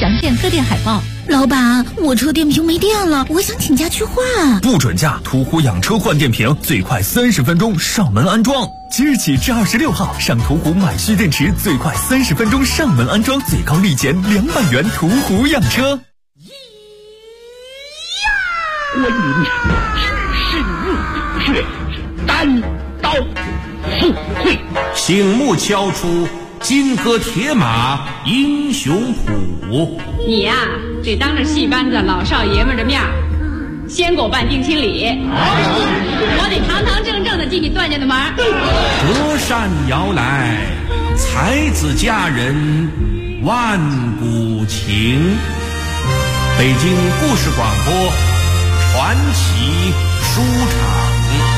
详见特电海报。 老板，我车电瓶没电了，我想请假去换。 不准假，途虎养车换电瓶，最快30分钟上门安装。即日起至26号，上途虎买蓄电池，最快30分钟上门安装，最高立减200元。途虎养车。 观云只身入洞穴，单刀赴会， 醒目敲出金戈铁马英雄谱。 你呀，得当着戏班子老少爷们的面先给我办定亲礼，我得堂堂正正的进你段家的门。 隔山遥来，才子佳人万古情。北京故事广播传奇书场。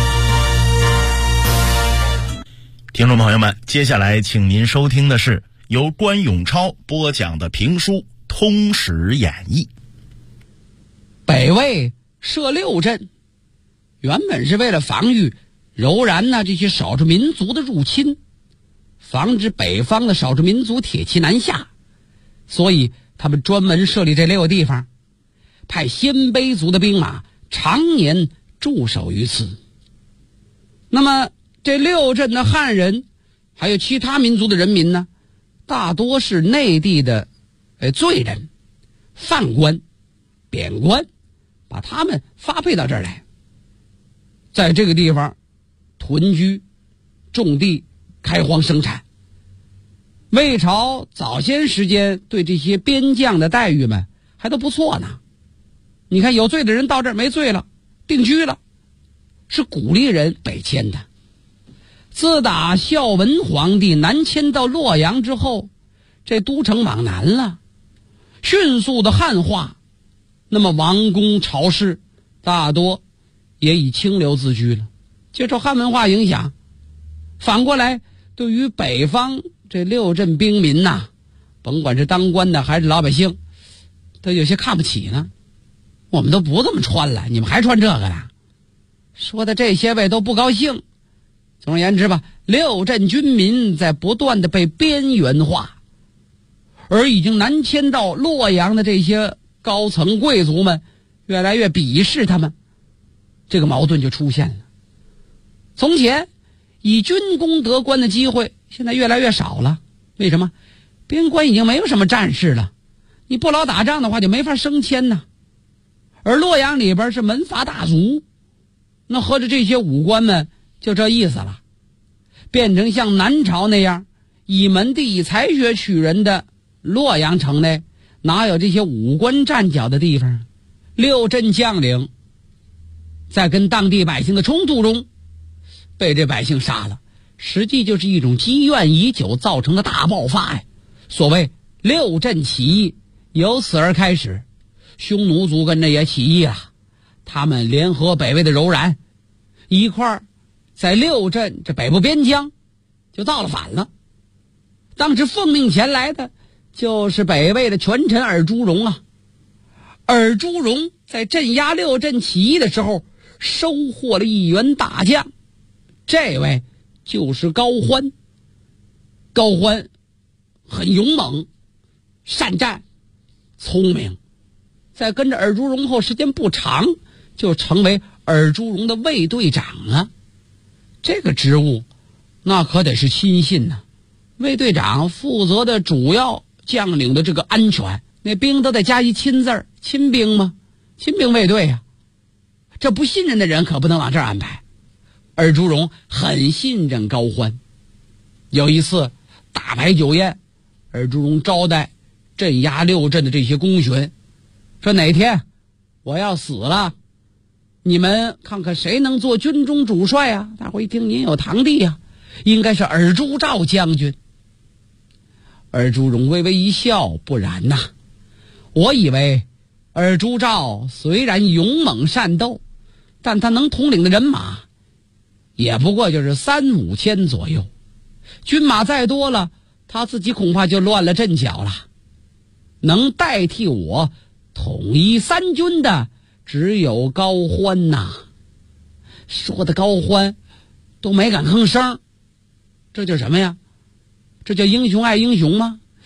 听众朋友们，接下来请您收听的是由关永超播讲的评书《通史演义》。 北魏设六镇，原本是为了防御柔然这些少数民族的入侵，防止北方的少数民族铁骑南下，所以他们专门设立这6个地方，派鲜卑族的兵马常年驻守于此。那么这6镇的汉人还有其他民族的人民呢，大多是内地的罪人、犯官、贬官，把他们发配到这儿来，在这个地方屯居、种地、开荒生产。魏朝早先时间对这些边将的待遇们还都不错呢。你看有罪的人到这儿没罪了，定居了，是鼓励人北迁的。自打孝文皇帝南迁到洛阳之后，这都城往南了，迅速的汉化，那么王公朝士大多也以清流自居了，接受汉文化影响。反过来，对于北方这6镇兵民甭管是当官的还是老百姓，都有些看不起呢。我们都不这么穿了，你们还穿这个呢？说的这些位都不高兴。总而言之吧，6镇军民在不断的被边缘化，而已经南迁到洛阳的这些高层贵族们越来越鄙视他们，这个矛盾就出现了。从前以军功得官的机会现在越来越少了，为什么？边关已经没有什么战士了，你不老打仗的话就没法升迁呢。而洛阳里边是门阀大族，那合着这些武官们就这意思了，变成像南朝那样以门第以才学取人的洛阳城内，哪有这些武官站脚的地方？6镇将领在跟当地百姓的冲突中被这百姓杀了，实际就是一种积怨已久造成的大爆发呀。所谓6镇起义由此而开始，匈奴族跟着也起义了，他们联合北魏的柔然一块儿在6镇这北部边疆就造了反了。当时奉命前来的就是北魏的权臣尔朱荣啊。尔朱荣在镇压6镇起义的时候收获了一员大将，这位就是高欢。高欢很勇猛、善战、聪明，在跟着尔朱荣后时间不长，就成为尔朱荣的卫队长了。这个职务那可得是亲信呢。卫队长负责的主要将领的这个安全，那兵都得加一亲字儿，亲兵吗？亲兵卫队啊，这不信任的人可不能往这儿安排。尔朱荣很信任高欢。有一次大摆酒宴，尔朱荣招待镇压6镇的这些功勋，说哪天我要死了，你们看看谁能做军中主帅啊？大伙一听，您有堂弟啊，应该是尔朱兆将军。尔朱荣微微一笑，不然呐，我以为尔朱兆虽然勇猛善斗，但他能统领的人马也不过就是3-5千左右，军马再多了，他自己恐怕就乱了阵脚了。能代替我统一3军的只有高欢呐。说的高欢都没敢吭声，这叫什么呀？这叫英雄爱英雄吗？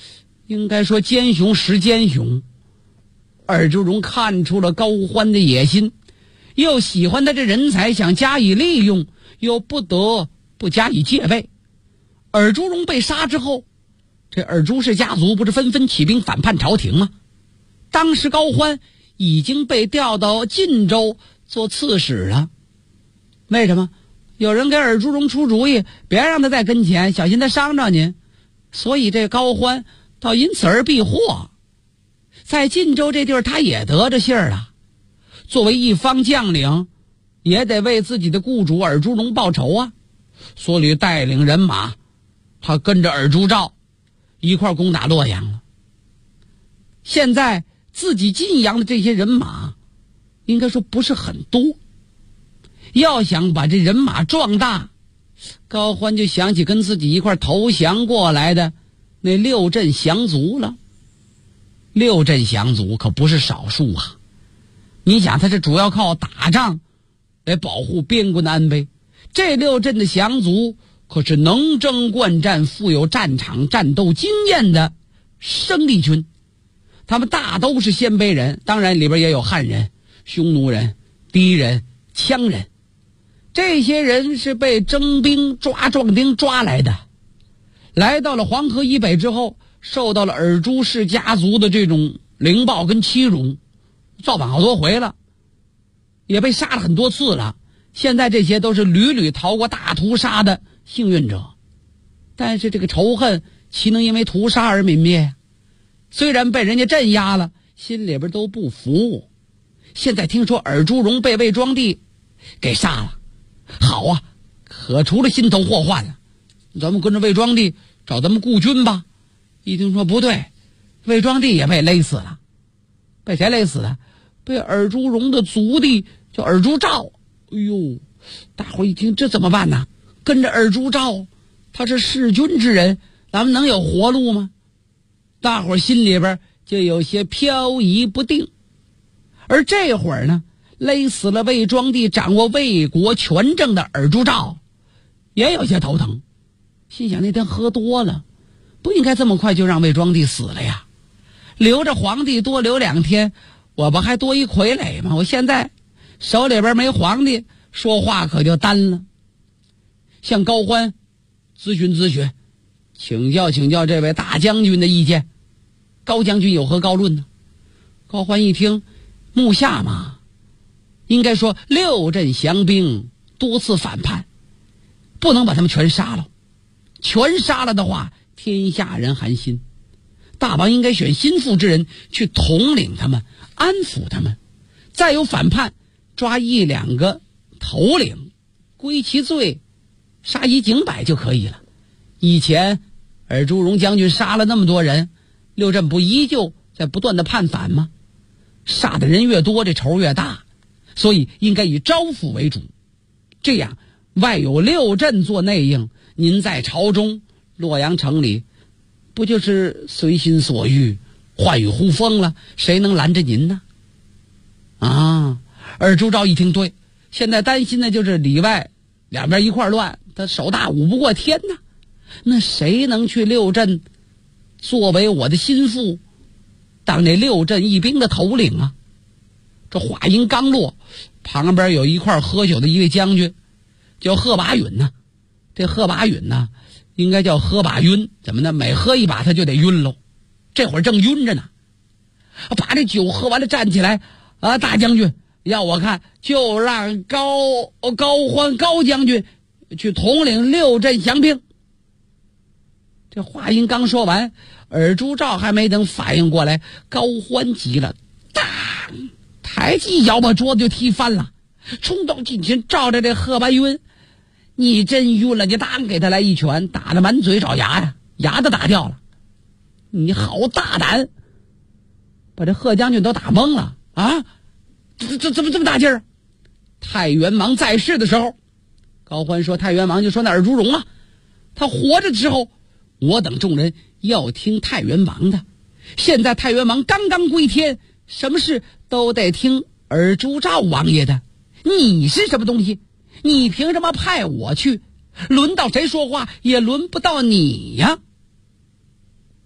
应该说奸雄识奸雄。尔朱荣看出了高欢的野心，又喜欢他这人才，想加以利用，又不得不加以戒备。尔朱荣被杀之后，这尔朱氏家族不是纷纷起兵反叛朝廷吗？当时高欢已经被调到晋州做刺史了。为什么？有人给尔朱荣出主意，别让他在跟前，小心他伤着您。所以这高欢倒因此而避祸。在晋州这地儿他也得着信儿了，作为一方将领，也得为自己的雇主尔朱荣报仇啊。所以带领人马，他跟着尔朱兆一块攻打洛阳了。现在自己晋阳的这些人马应该说不是很多，要想把这人马壮大，高欢就想起跟自己一块投降过来的那六镇降卒了。六镇降卒可不是少数啊，你想他是主要靠打仗来保护边关的安危，这六镇的降卒可是能征惯战、富有战场战斗经验的生力军。他们大都是鲜卑人，当然里边也有汉人、匈奴人、氐人、羌人。这些人是被征兵抓壮丁抓来的，来到了黄河以北之后，受到了尔朱氏家族的这种凌暴跟欺辱，造反好多回了，也被杀了很多次了。现在这些都是屡屡逃过大屠杀的幸运者，但是这个仇恨岂能因为屠杀而泯灭？虽然被人家镇压了，心里边都不服。现在听说尔朱荣被魏庄帝给杀了，好啊，可除了心头祸患了，咱们跟着魏庄帝找咱们顾军吧。一听说不对，魏庄帝也被勒死了。被谁勒死的？被尔朱荣的族弟叫尔朱兆。哎呦，大伙一听这怎么办呢？跟着尔朱兆，他是弑君之人，咱们能有活路吗？大伙心里边就有些飘移不定。而这会儿呢，勒死了魏庄帝掌握魏国权政的尔朱兆也有些头疼，心想那天喝多了，不应该这么快就让魏庄帝死了呀，留着皇帝多留2天，我不还多一傀儡吗？我现在手里边没皇帝，说话可就单了。向高欢咨询，请教这位大将军的意见，高将军有何高论呢？高欢一听，目下嘛，应该说六镇降兵多次反叛，不能把他们全杀了，全杀了的话天下人寒心，大王应该选心腹之人去统领他们，安抚他们，再有反叛抓1-2个头领，归其罪，杀一儆百就可以了。以前尔朱荣将军杀了那么多人，六镇不依旧在不断的叛反吗？杀的人越多，这仇越大，所以应该以招抚为主。这样外有六镇做内应，您在朝中洛阳城里不就是随心所欲，唤雨呼风了？谁能拦着您呢？啊！尔朱兆一听，对，现在担心的就是里外两边一块乱，他手大舞不过天呐。那谁能去六镇作为我的心腹，当那六镇义兵的头领啊？这话音刚落，旁边有一块喝酒的一位将军叫贺拔允呢。这贺拔允呢，应该叫喝把晕，怎么呢？每喝一把他就得晕喽。这会儿正晕着呢，把这酒喝完了站起来啊！大将军，要我看就让高欢高将军去统领六镇降兵。这话音刚说完，尔朱兆还没等反应过来，高欢急了，当抬起一脚把桌子就踢翻了，冲到近前照着这贺白晕，你真晕了，你当给他来一拳，打得满嘴找牙呀，牙都打掉了。你好大胆，把这贺将军都打懵了啊！这怎么这么大劲儿？太原王在世的时候，高欢说太原王就说那尔朱荣啊，他活着的时候，我等众人要听太原王的。现在太原王刚刚归天，什么事都得听尔朱兆王爷的。你是什么东西？你凭什么派我去？轮到谁说话也轮不到你呀！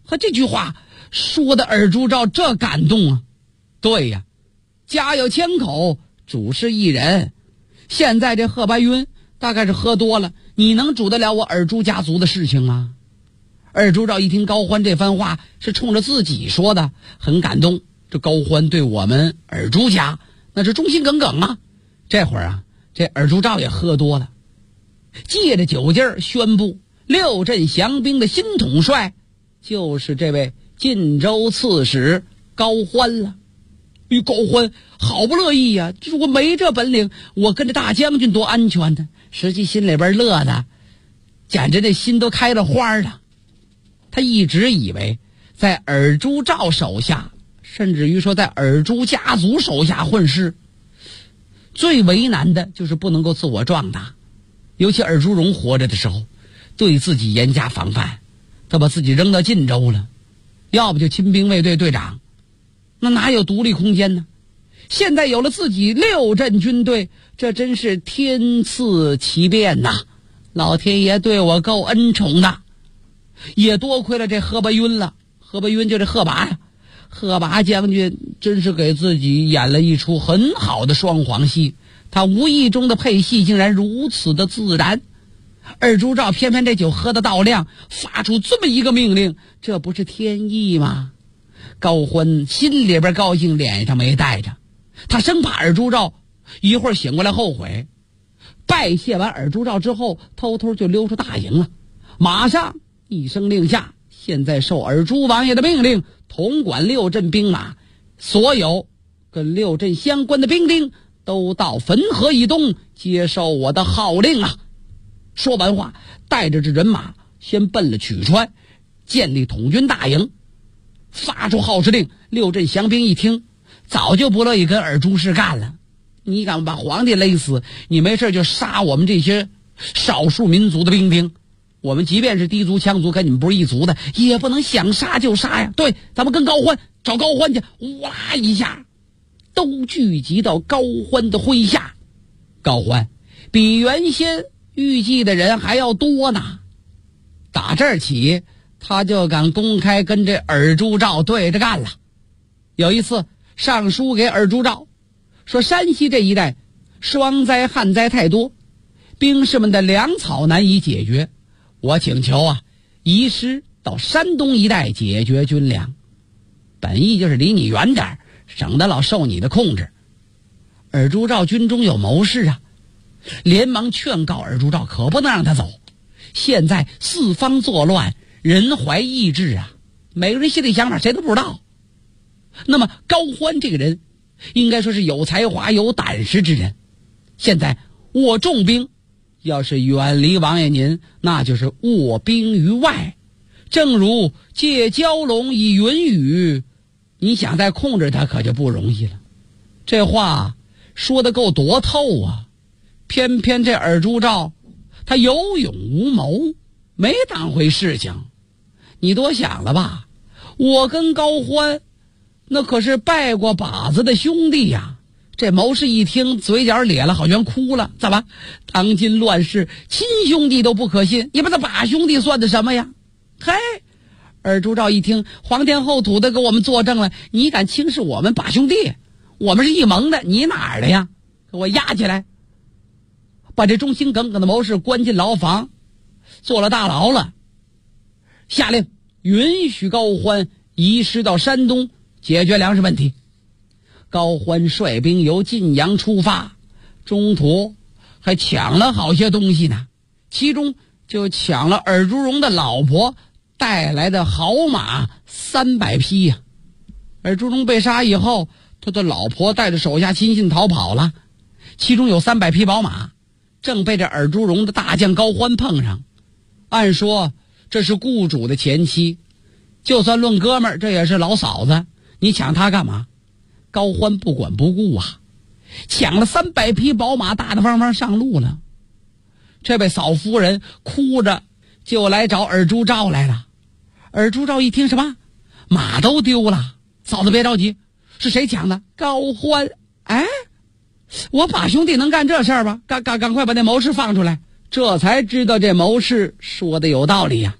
和这句话说的尔朱兆这感动啊！对呀，家有千口，主事一人。现在这贺白云大概是喝多了，你能主得了我尔朱家族的事情吗？尔朱兆一听高欢这番话是冲着自己说的，很感动。这高欢对我们尔朱家那是忠心耿耿啊。这会儿啊，这尔朱兆也喝多了，借着酒劲儿宣布六镇降兵的新统帅就是这位晋州刺史高欢了。高欢好不乐意呀，就是我没这本领，我跟着大将军多安全呢。实际心里边乐的简直这心都开了花了。他一直以为在尔朱兆手下，甚至于说在尔朱家族手下混世，最为难的就是不能够自我壮大。尤其尔朱荣活着的时候，对自己严加防范，他把自己扔到晋州了，要不就亲兵卫队队长，那哪有独立空间呢？现在有了自己六镇军队，这真是天赐奇变呐！老天爷对我够恩宠的，也多亏了这贺白云了。贺白云就这贺拔呀，贺拔将军真是给自己演了一出很好的双簧戏，他无意中的配戏竟然如此的自然。尔朱兆偏偏这酒喝得到量，发出这么一个命令，这不是天意吗？高欢心里边高兴，脸上没带着，他生怕尔朱兆一会儿醒过来后悔。拜谢完尔朱兆之后，偷偷就溜出大营了，马上一声令下，现在受尔朱王爷的命令，统管六镇兵马，所有跟六镇相关的兵丁都到汾河以东接受我的号令啊！说完话，带着这人马先奔了曲川，建立统军大营，发出号施令。六镇降兵一听，早就不乐意跟尔朱氏干了。你敢把皇帝勒死，你没事就杀我们这些少数民族的兵丁，我们即便是低族羌族跟你们不是一族的，也不能想杀就杀呀。对，咱们跟高欢找高欢去，哇一下都聚集到高欢的麾下。高欢比原先预计的人还要多呢，打这儿起他就敢公开跟这尔朱兆对着干了。有一次上书给尔朱兆，说山西这一带霜灾旱灾太多，兵士们的粮草难以解决，我请求移师到山东一带解决军粮，本意就是离你远点，省得老受你的控制。尔朱兆军中有谋士啊，连忙劝告尔朱兆可不能让他走，现在四方作乱，人怀异志啊，每个人心里想法谁都不知道。那么高欢这个人应该说是有才华有胆识之人，现在握重兵，要是远离王爷您，那就是握兵于外。正如借蛟龙以云雨，你想再控制他可就不容易了。这话说得够多透啊！偏偏这尔朱兆他有勇无谋，没当回事情。你多想了吧，我跟高欢那可是拜过把子的兄弟呀。这谋士一听，嘴角咧了，好像哭了。怎么当今乱世，亲兄弟都不可信，你把他把兄弟算的什么呀？嘿，尔朱兆一听，皇天后土的给我们作证了，你敢轻视我们把兄弟，我们是一盟的，你哪儿的呀？给我押起来，把这忠心耿耿的谋士关进牢房，坐了大牢了。下令允许高欢移师到山东解决粮食问题。高欢率兵由晋阳出发，中途还抢了好些东西呢，其中就抢了尔朱荣的老婆带来的好马300匹呀。尔朱荣被杀以后，他的老婆带着手下亲信逃跑了，其中有300匹宝马，正被这尔朱荣的大将高欢碰上。按说这是雇主的前妻，就算论哥们儿，这也是老嫂子，你抢他干嘛？高欢不管不顾啊，抢了300匹宝马，大大方方上路了。这位嫂夫人哭着就来找尔朱兆来了。尔朱兆一听，什么马都丢了？嫂子别着急，是谁抢的？高欢。哎，我把兄弟能干这事儿吧？赶快把那谋士放出来。这才知道这谋士说的有道理呀。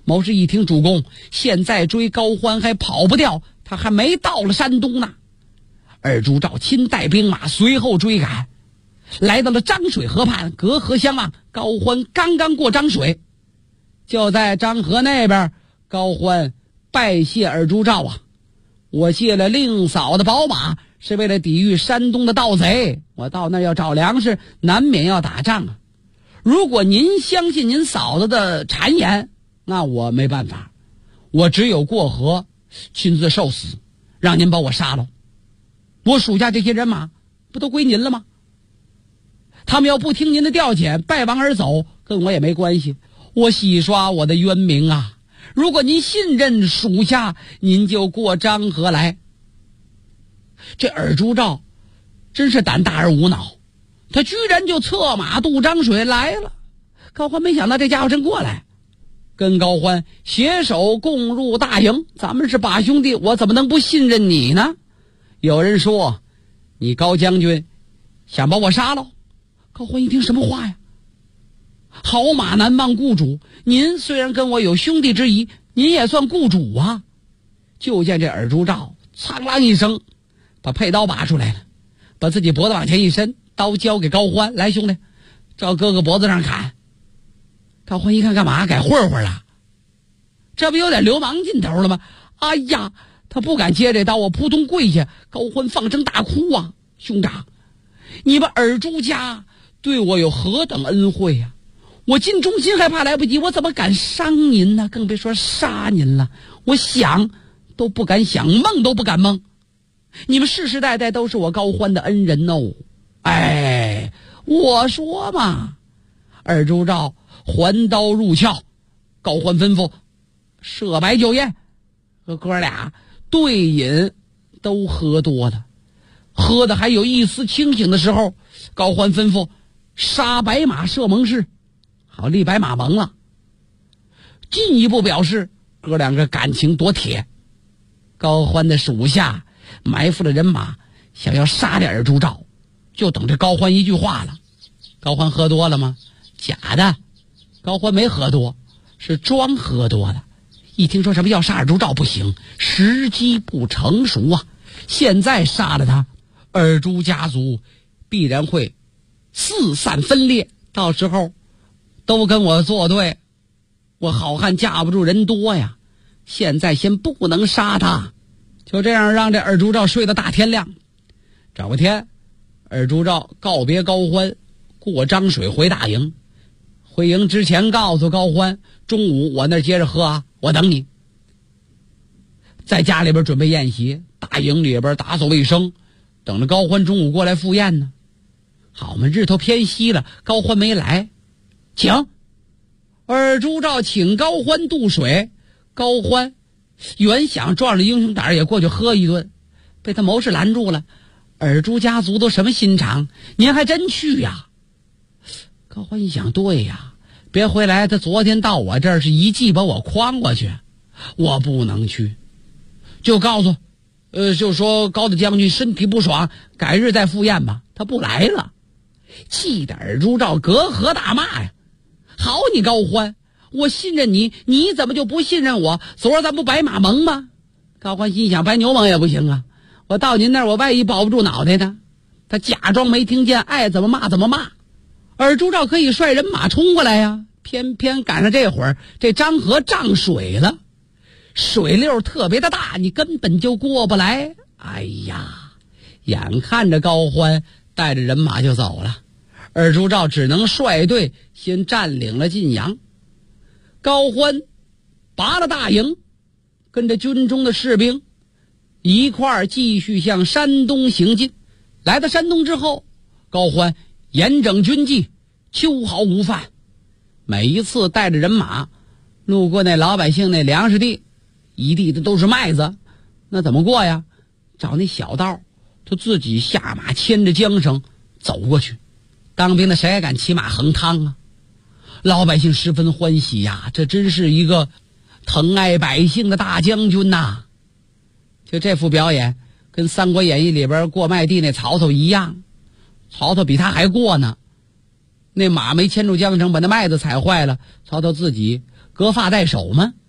谋士一听主公现在追高欢还跑不掉，他还没到了山东呢。二朱照亲带兵马随后追赶，来到了漳水河畔，隔河相望。高欢刚刚过漳水，就在漳河那边，高欢拜谢尔朱照啊，我借了令嫂的宝马，是为了抵御山东的盗贼，我到那儿要找粮食，难免要打仗啊。如果您相信您嫂子的谗言，那我没办法，我只有过河亲自受死，让您把我杀了。我属下这些人马不都归您了吗？他们要不听您的调遣，败亡而走，跟我也没关系，我洗刷我的冤名啊。如果您信任属下，您就过漳河来。这尔朱照真是胆大而无脑，他居然就策马渡漳水来了。高欢没想到这家伙真过来，跟高欢携手共入大营。咱们是把兄弟，我怎么能不信任你呢？有人说你高将军想把我杀了。高欢一听，什么话呀？好马难忘雇主，您虽然跟我有兄弟之谊，您也算雇主啊。就见这尔朱照苍啷一声把佩刀拔出来了，把自己脖子往前一伸，刀交给高欢，来兄弟，照哥哥脖子上砍。高欢一看，干嘛改混混了？这不有点流氓劲头了吗？哎呀，他不敢接这刀，我扑通跪下。高欢放声大哭啊，兄长，你们尔朱家对我有何等恩惠呀？我尽忠心还怕来不及，我怎么敢伤您呢？更别说杀您了，我想都不敢想，梦都不敢梦。你们世世代代都是我高欢的恩人哦。哎，我说嘛。尔朱照还刀入鞘，高欢吩咐设摆酒宴，和哥俩对饮都喝多了，喝的还有一丝清醒的时候，高欢吩咐杀白马射盟誓，好立白马盟了。进一步表示哥两个感情多铁。高欢的属下埋伏了人马，想要杀这尔朱照，就等着高欢一句话了。高欢喝多了吗？假的，高欢没喝多，是装喝多的。一听说什么要杀尔朱照，不行，时机不成熟啊！现在杀了他，尔朱家族必然会四散分裂，到时候都跟我作对，我好汉架不住人多呀。现在先不能杀他，就这样让这尔朱照睡到大天亮。找个天，尔朱照告别高欢，过漳水回大营。回营之前告诉高欢，中午我那接着喝啊，我等你。在家里边准备宴席，大营里边打扫卫生，等着高欢中午过来赴宴呢。好嘛，日头偏西了，高欢没来，请尔朱照请高欢渡水。高欢原想壮着英雄胆也过去喝一顿，被他谋士拦住了。尔朱家族都什么心肠，您还真去呀？高欢一想，对呀，别回来他昨天到我这儿是一记把我诓过去，我不能去。就告诉就说高大将军身体不爽，改日再赴宴吧。他不来了，气得尔朱照隔河大骂呀，好你高欢，我信任你，你怎么就不信任我？昨儿咱不白马盟吗？高欢心想，白牛盟也不行啊，我到您那儿我万一保不住脑袋呢。他假装没听见，爱怎么骂怎么骂。尔朱照可以率人马冲过来呀，偏偏赶上这会儿这漳河涨水了，水流特别的大，你根本就过不来。哎呀，眼看着高欢带着人马就走了，尔朱照只能率队先占领了晋阳。高欢拔了大营，跟着军中的士兵一块儿继续向山东行进。来到山东之后，高欢严整军纪，秋毫无犯。每一次带着人马路过那老百姓那粮食地，一地的都是麦子，那怎么过呀？找那小道，他自己下马牵着缰绳走过去。当兵的谁还敢骑马横趟啊？老百姓十分欢喜呀，这真是一个疼爱百姓的大将军呐。就这副表演跟《三国演义》里边过麦地那曹操一样，曹操比他还过呢。那马没牵住缰绳，把那麦子踩坏了，曹操自己割发带手吗？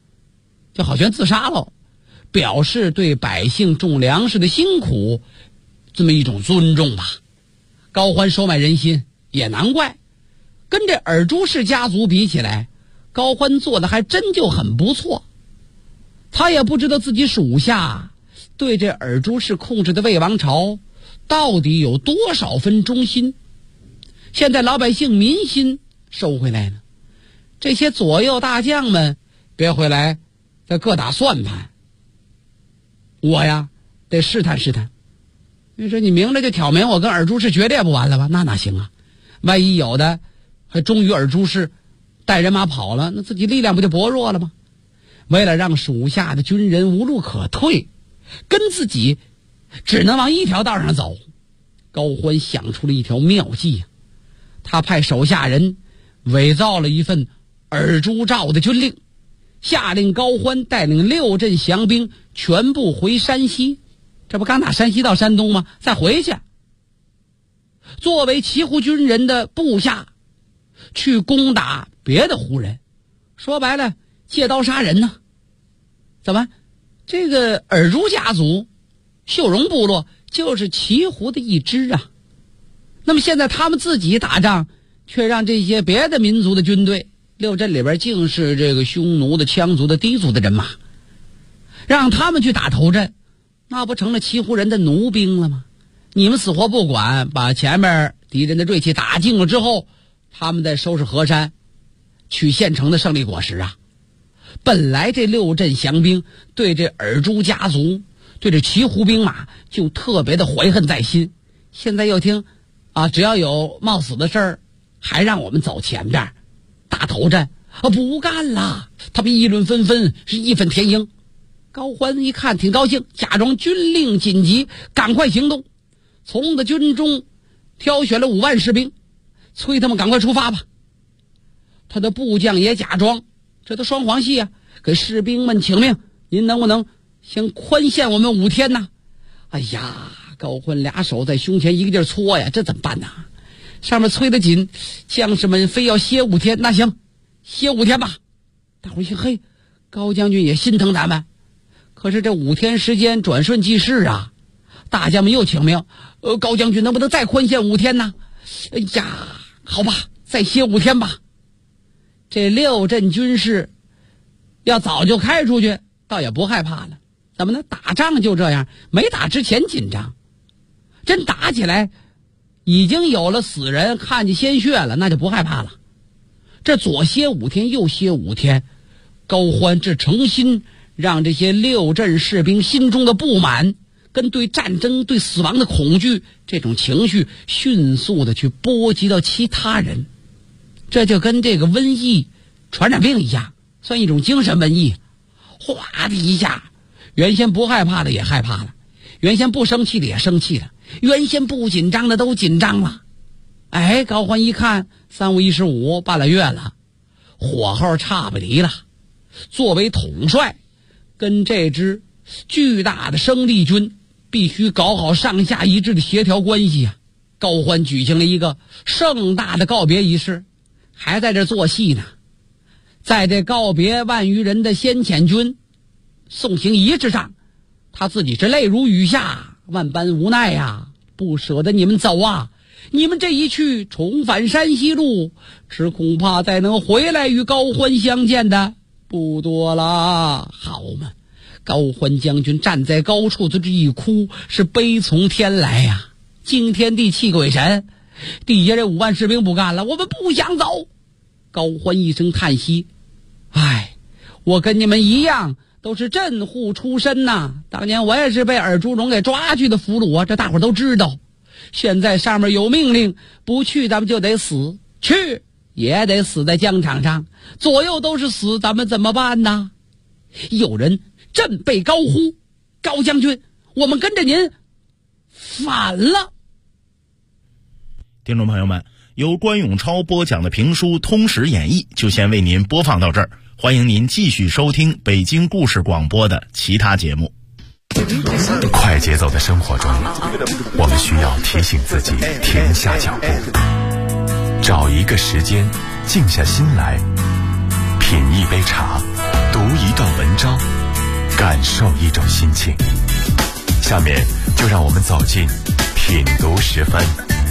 就好像自杀了，表示对百姓种粮食的辛苦这么一种尊重吧。高欢收买人心，也难怪，跟这尔朱氏家族比起来，高欢做的还真就很不错。他也不知道自己属下对这尔朱氏控制的魏王朝到底有多少分忠心。现在老百姓民心收回来了，这些左右大将们别回来再各打算盘，我呀得试探试探。你说你明着就挑明我跟尔朱氏决裂不完了吧？那哪行啊，万一有的还忠于尔朱氏带人马跑了，那自己力量不就薄弱了吗？为了让属下的军人无路可退，跟自己只能往一条道上走，高欢想出了一条妙计。他派手下人伪造了一份尔朱诏的军令，下令高欢带领6镇降兵全部回山西。这不刚打山西到山东吗？再回去，作为骑胡军人的部下去攻打别的胡人，说白了借刀杀人呢。怎么这个尔朱家族秀荣部落就是骑胡的一支啊？那么现在他们自己打仗，却让这些别的民族的军队，6镇里边竟是这个匈奴的、羌族的、氐族的人马，让他们去打头阵，那不成了骑胡人的奴兵了吗？你们死活不管，把前面敌人的锐气打尽了之后，他们再收拾河山，取现成的胜利果实啊！本来这6镇降兵对这尔朱家族、对这骑胡兵马就特别的怀恨在心，现在又听只要有冒死的事儿，还让我们走前边打头阵，不干了！他们议论纷纷，是义愤填膺。高欢一看挺高兴，假装军令紧急，赶快行动，从的军中挑选了5万士兵，催他们赶快出发吧。他的部将也假装，这都双簧戏啊，给士兵们请命，您能不能先宽限我们5天呢？哎呀，高欢俩手在胸前一个劲儿搓呀，这怎么办呢？上面催得紧，将士们非要歇5天，那行，歇5天吧。大伙一听，嘿，高将军也心疼咱们。可是这5天时间转瞬即逝啊！大将们又请命，高将军能不能再宽限5天呢？哎呀，好吧，再歇5天吧。这6镇军士要早就开出去，倒也不害怕了。怎么呢？打仗就这样，没打之前紧张，真打起来已经有了死人，看见鲜血了，那就不害怕了。这左歇5天，右歇5天，高欢这诚心让这些6镇士兵心中的不满跟对战争、对死亡的恐惧这种情绪迅速的去波及到其他人。这就跟这个瘟疫、传染病一样，算一种精神瘟疫。哗的一下，原先不害怕的也害怕了，原先不生气的也生气了，原先不紧张的都紧张了。哎，高欢一看3、5、15半拉月了，火候差不离了。作为统帅，跟这支巨大的生力军必须搞好上下一致的协调关系啊！高欢举行了一个盛大的告别仪式，还在这做戏呢。在这告别万余人的先遣军送行仪式上，他自己是泪如雨下，万般无奈呀，不舍得你们走啊！你们这一去，重返山西路，只恐怕再能回来与高欢相见的不多啦。好嘛，高欢将军站在高处，这一哭是悲从天来呀，惊天地泣鬼神。底下这5万士兵不干了，我们不想走。高欢一声叹息，哎，我跟你们一样都是镇户出身呐，当年我也是被尔朱荣给抓去的俘虏啊，这大伙都知道。现在上面有命令，不去咱们就得死，去也得死在疆场上，左右都是死，咱们怎么办呢？有人振臂高呼，高将军，我们跟着您反了。 听众朋友们，由关永超播讲的评书《通史演义》就先为您播放到这儿，欢迎您继续收听北京故事广播的其他节目。 快节奏的生活中，我们需要提醒自己停下脚步，找一个时间静下心来，品一杯茶，读一段文章，感受一种心情。下面就让我们走进品读时分。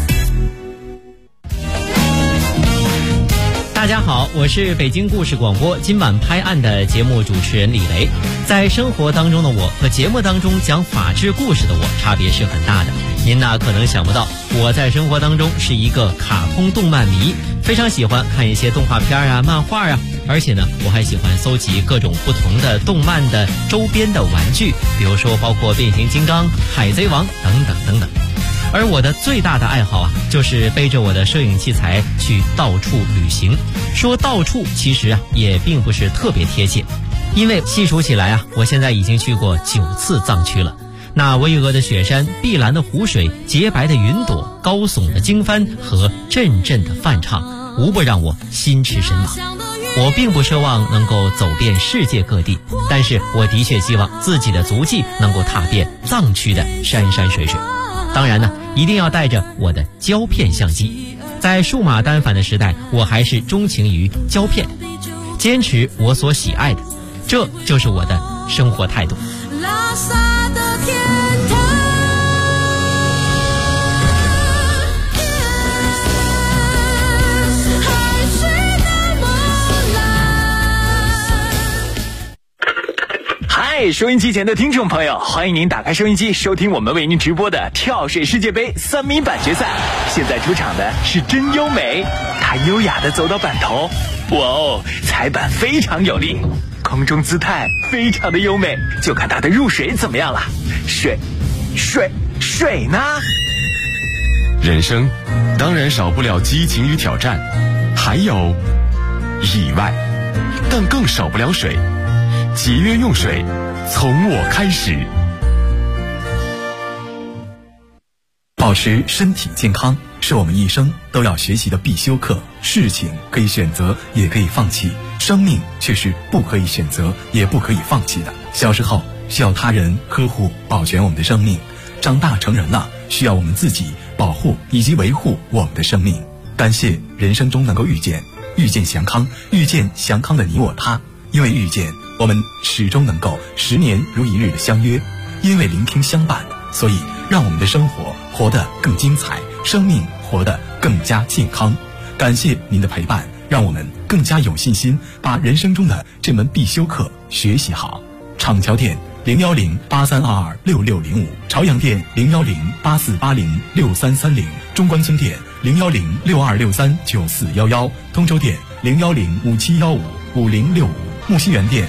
大家好，我是北京故事广播今晚拍案的节目主持人李雷。在生活当中的我和节目当中讲法治故事的我差别是很大的。您可能想不到，我在生活当中是一个卡通动漫迷，非常喜欢看一些动画片啊、漫画啊，而且呢，我还喜欢搜集各种不同的动漫的周边的玩具，比如说包括变形金刚、海贼王等等等等。而我的最大的爱好就是背着我的摄影器材去到处旅行。说到处其实也并不是特别贴切，因为细数起来我现在已经去过9次藏区了。那巍峨的雪山、碧蓝的湖水、洁白的云朵、高耸的经幡和阵阵的梵唱，无不让我心驰神往。我并不奢望能够走遍世界各地，但是我的确希望自己的足迹能够踏遍藏区的山山水水。当然呢，一定要带着我的胶片相机。在数码单反的时代，我还是钟情于胶片，坚持我所喜爱的，这就是我的生活态度。拉萨的天堂，海水那么蓝。 嗨，收音机前的听众朋友，欢迎您打开收音机，收听我们为您直播的跳水世界杯3米板决赛。现在出场的是真优美，她优雅地走到板头，哇哦，踩板非常有力，空中姿态非常的优美，就看她的入水怎么样了。水呢？ 人生当然少不了激情与挑战，还有意外，但更少不了水。节约用水，从我开始。 保持身体健康是我们一生都要学习的必修课。事情可以选择，也可以放弃，生命却是不可以选择，也不可以放弃的。小时候需要他人呵护保全我们的生命，长大成人了，需要我们自己保护以及维护我们的生命。感谢人生中能够遇见祥康，遇见祥康的你我他。因为遇见，我们始终能够10年如一日的相约；因为聆听相伴，所以让我们的生活活得更精彩，生命活得更加健康。感谢您的陪伴，让我们更加有信心把人生中的这门必修课学习好。厂桥店01083226605，朝阳店01084806330，中关村店01062639411，通州店01057155065，木樨园店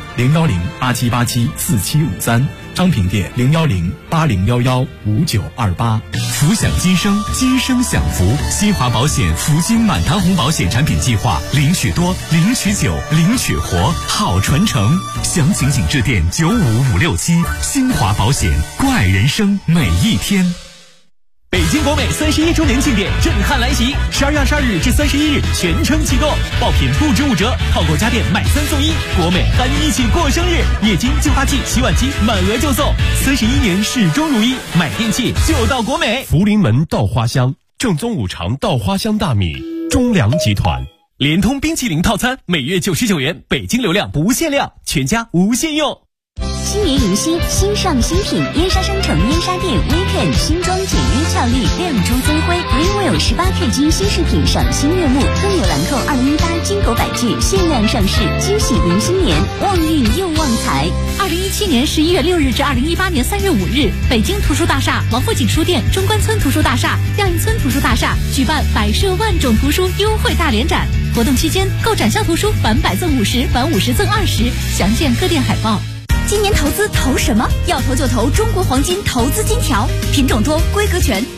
01087874753，昌平店01080115928。 福享今生，今生享福。新华保险福金满堂红保险产品计划，领取多，领取久，领取活，好传承。详情请致电95567。新华保险，怪人生每一天。北京国美31周年庆典震撼来袭，12月22日至31日全程启动，爆品不止5折，套购家电买3送1，国美喊你一起过生日，液晶净化器、洗碗机满额就送，31年始终如一，买电器就到国美。 福临门稻花香，正宗5常稻花香大米，中粮集团。 联通冰淇淋套餐每月99元，北京流量不限量，全家无限用。 新年迎新，新上新品，燕莎商城燕莎店 Weekend 新装简约俏丽，亮珠增辉 Greenwell 18K 金新饰品赏心悦目，更有兰蔻2018金狗百句限量上市，惊喜迎新年，旺运又旺财。 2017年11月6日至2018年3月5日，北京图书大厦、王府井书店、中关村图书大厦、亚运村图书大厦举办百设万种图书优惠大联展，活动期间购展销图书返100赠50，返50赠20，详见各店海报。 今年投资投什么？要投就投中国黄金投资金条，品种多，规格全。